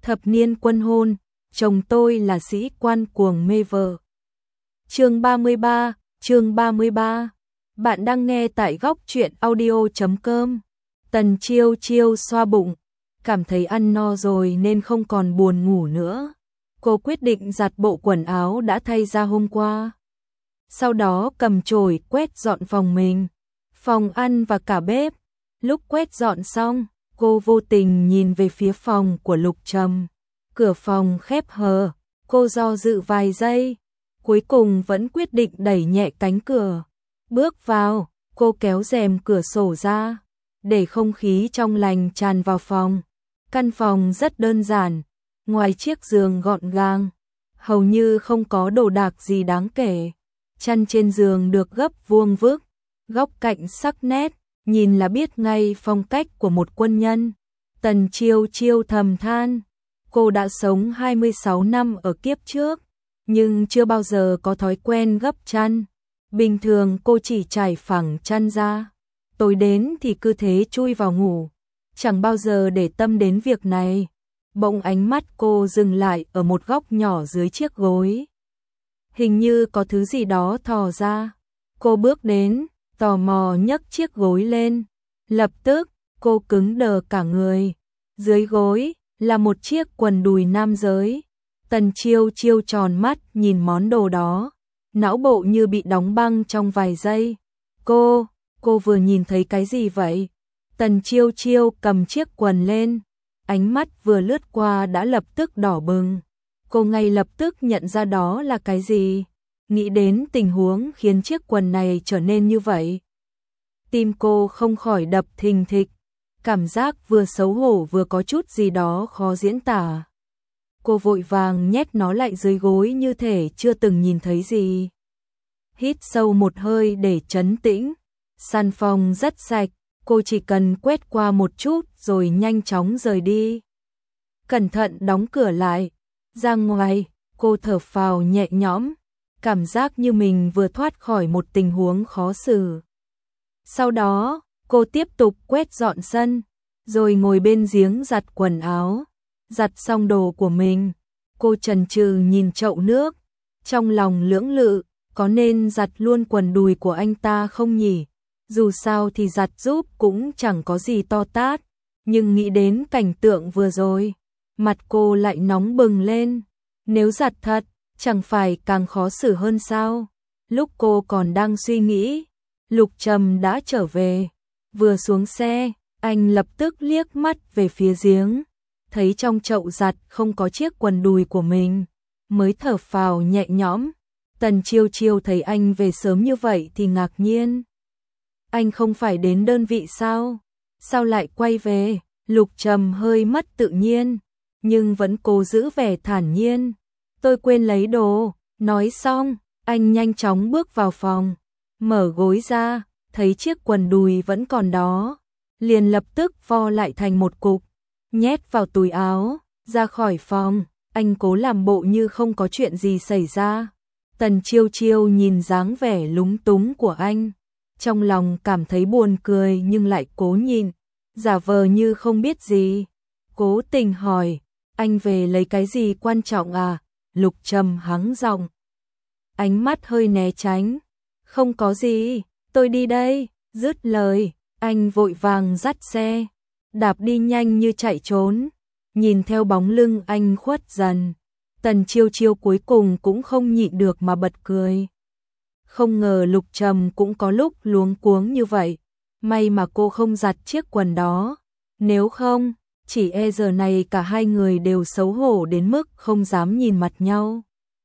Thập niên quân hôn, chồng tôi là sĩ quan cuồng mê vợ. Chương 33. Bạn đang nghe tại góc truyện audio.com. Tần Chiêu Chiêu xoa bụng, cảm thấy ăn no rồi nên không còn buồn ngủ nữa. Cô quyết định giặt bộ quần áo đã thay ra hôm qua. Sau đó cầm chổi quét dọn phòng mình, phòng ăn và cả bếp. Lúc quét dọn xong, cô vô tình nhìn về phía phòng của Lục Trầm. Cửa phòng khép hờ, cô do dự vài giây, cuối cùng vẫn quyết định đẩy nhẹ cánh cửa. Bước vào, cô kéo rèm cửa sổ ra, để không khí trong lành tràn vào phòng. Căn phòng rất đơn giản, ngoài chiếc giường gọn gàng, hầu như không có đồ đạc gì đáng kể. Chăn trên giường được gấp vuông vức, góc cạnh sắc nét, nhìn là biết ngay phong cách của một quân nhân. Tần Chiêu Chiêu thầm than, cô đã sống 26 năm ở kiếp trước, nhưng chưa bao giờ có thói quen gấp chăn. Bình thường cô chỉ trải phẳng chăn ra, tối đến thì cứ thế chui vào ngủ, chẳng bao giờ để tâm đến việc này. Bỗng ánh mắt cô dừng lại ở một góc nhỏ dưới chiếc gối. Hình như có thứ gì đó thò ra. Cô bước đến, tò mò nhấc chiếc gối lên. Lập tức, cô cứng đờ cả người. Dưới gối là một chiếc quần đùi nam giới. Tần Chiêu Chiêu tròn mắt nhìn món đồ đó, não bộ như bị đóng băng trong vài giây. Cô vừa nhìn thấy cái gì vậy? Tần Chiêu Chiêu cầm chiếc quần lên, ánh mắt vừa lướt qua đã lập tức đỏ bừng. Cô ngay lập tức nhận ra đó là cái gì, nghĩ đến tình huống khiến chiếc quần này trở nên như vậy. Tim cô không khỏi đập thình thịch, cảm giác vừa xấu hổ vừa có chút gì đó khó diễn tả. Cô vội vàng nhét nó lại dưới gối như thể chưa từng nhìn thấy gì. Hít sâu một hơi để trấn tĩnh. Sàn phòng rất sạch, cô chỉ cần quét qua một chút rồi nhanh chóng rời đi. Cẩn thận đóng cửa lại. Ra ngoài, cô thở phào nhẹ nhõm, cảm giác như mình vừa thoát khỏi một tình huống khó xử. Sau đó, cô tiếp tục quét dọn sân, rồi ngồi bên giếng giặt quần áo. Giặt xong đồ của mình, cô chần chừ nhìn chậu nước, trong lòng lưỡng lự, có nên giặt luôn quần đùi của anh ta không nhỉ? Dù sao thì giặt giúp cũng chẳng có gì to tát, nhưng nghĩ đến cảnh tượng vừa rồi, mặt cô lại nóng bừng lên. Nếu giặt thật, chẳng phải càng khó xử hơn sao? Lúc cô còn đang suy nghĩ, Lục Trầm đã trở về. Vừa xuống xe, anh lập tức liếc mắt về phía giếng, thấy trong chậu giặt không có chiếc quần đùi của mình, mới thở phào nhẹ nhõm. Tần Chiêu Chiêu thấy anh về sớm như vậy thì ngạc nhiên. Anh không phải đến đơn vị sao? Sao lại quay về? Lục Trầm hơi mất tự nhiên, nhưng vẫn cố giữ vẻ thản nhiên. Tôi quên lấy đồ. Nói xong, anh nhanh chóng bước vào phòng, mở gối ra, thấy chiếc quần đùi vẫn còn đó, liền lập tức vo lại thành một cục, nhét vào túi áo, ra khỏi phòng. Anh cố làm bộ như không có chuyện gì xảy ra. Tần Chiêu Chiêu nhìn dáng vẻ lúng túng của anh, trong lòng cảm thấy buồn cười nhưng lại cố nhịn, giả vờ như không biết gì. Cố tình hỏi, anh về lấy cái gì quan trọng à? Lục Trầm hắng giọng, ánh mắt hơi né tránh. Không có gì, tôi đi đây. Dứt lời, anh vội vàng dắt xe, đạp đi nhanh như chạy trốn. Nhìn theo bóng lưng anh khuất dần, Tần Chiêu Chiêu cuối cùng cũng không nhịn được mà bật cười. Không ngờ Lục Trầm cũng có lúc luống cuống như vậy. May mà cô không giặt chiếc quần đó, nếu không, chỉ e giờ này cả hai người đều xấu hổ đến mức không dám nhìn mặt nhau.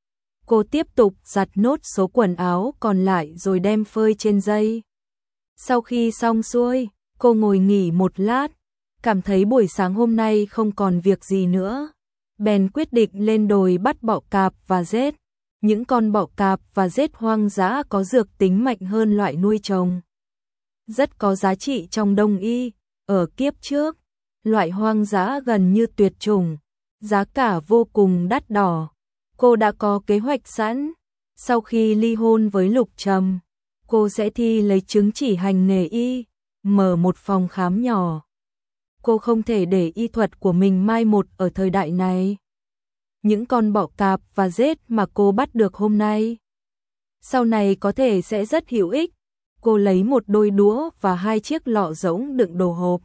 Cô tiếp tục giặt nốt số quần áo còn lại rồi đem phơi trên dây. Sau khi xong xuôi, cô ngồi nghỉ một lát, cảm thấy buổi sáng hôm nay không còn việc gì nữa, bèn quyết định lên đồi bắt bọ cạp và rết. Những con bọ cạp và rết hoang dã có dược tính mạnh hơn loại nuôi trồng, rất có giá trị trong đông y. Ở kiếp trước, loại hoang dã gần như tuyệt chủng, giá cả vô cùng đắt đỏ. Cô đã có kế hoạch sẵn, sau khi ly hôn với Lục Trầm, cô sẽ thi lấy chứng chỉ hành nghề y, mở một phòng khám nhỏ. cô không thể để y thuật của mình mai một ở thời đại này. Những con bọ cạp và rết mà cô bắt được hôm nay, sau này có thể sẽ rất hữu ích. Cô lấy một đôi đũa và 2 chiếc lọ rỗng đựng đồ hộp,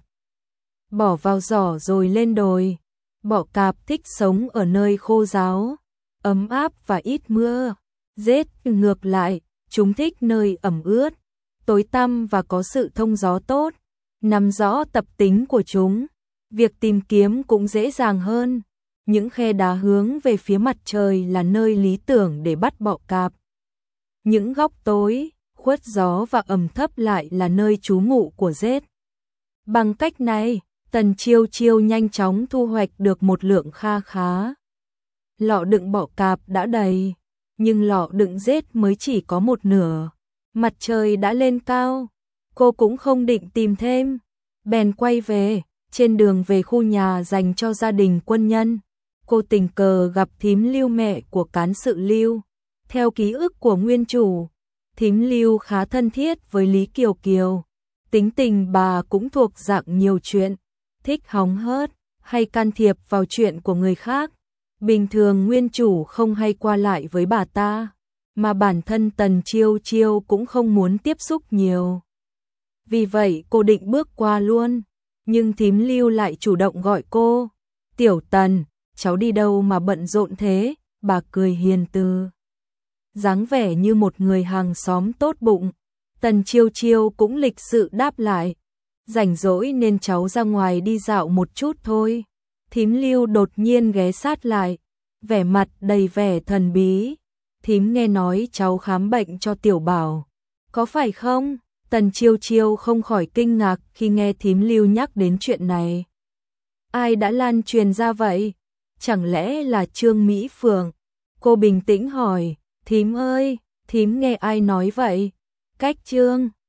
bỏ vào giỏ rồi lên đồi. Bọ cạp thích sống ở nơi khô ráo, ấm áp và ít mưa. Rết ngược lại, chúng thích nơi ẩm ướt, tối tăm và có sự thông gió tốt. Nắm rõ tập tính của chúng, việc tìm kiếm cũng dễ dàng hơn. Những khe đá hướng về phía mặt trời là nơi lý tưởng để bắt bọ cạp. Những góc tối, khuất gió và ẩm thấp lại là nơi trú ngụ của rết. Bằng cách này, Tần Chiêu Chiêu nhanh chóng thu hoạch được một lượng kha khá. Lọ đựng bọ cạp đã đầy, nhưng lọ đựng rết mới chỉ có một nửa. Mặt trời đã lên cao, cô cũng không định tìm thêm, bèn quay về. Trên đường về khu nhà dành cho gia đình quân nhân, cô tình cờ gặp thím Lưu, mẹ của cán sự Lưu. Theo ký ức của nguyên chủ, thím Lưu khá thân thiết với Lý Kiều Kiều. Tính tình bà cũng thuộc dạng nhiều chuyện, thích hóng hớt, hay can thiệp vào chuyện của người khác. Bình thường nguyên chủ không hay qua lại với bà ta, mà bản thân Tần Chiêu Chiêu cũng không muốn tiếp xúc nhiều. Vì vậy cô định bước qua luôn, nhưng thím Lưu lại chủ động gọi cô. Tiểu Tần, cháu đi đâu mà bận rộn thế? Bà cười hiền từ, dáng vẻ như một người hàng xóm tốt bụng. Tần Chiêu Chiêu cũng lịch sự đáp lại, rảnh rỗi nên cháu ra ngoài đi dạo một chút thôi. Thím Lưu đột nhiên ghé sát lại, vẻ mặt đầy vẻ thần bí. Thím nghe nói cháu khám bệnh cho Tiểu Bảo, có phải không? Tần Chiêu Chiêu không khỏi kinh ngạc khi nghe thím Lưu nhắc đến chuyện này. Ai đã lan truyền ra vậy? Chẳng lẽ là Trương Mỹ Phượng? Cô bình tĩnh hỏi, thím ơi, thím nghe ai nói vậy? Cách Trương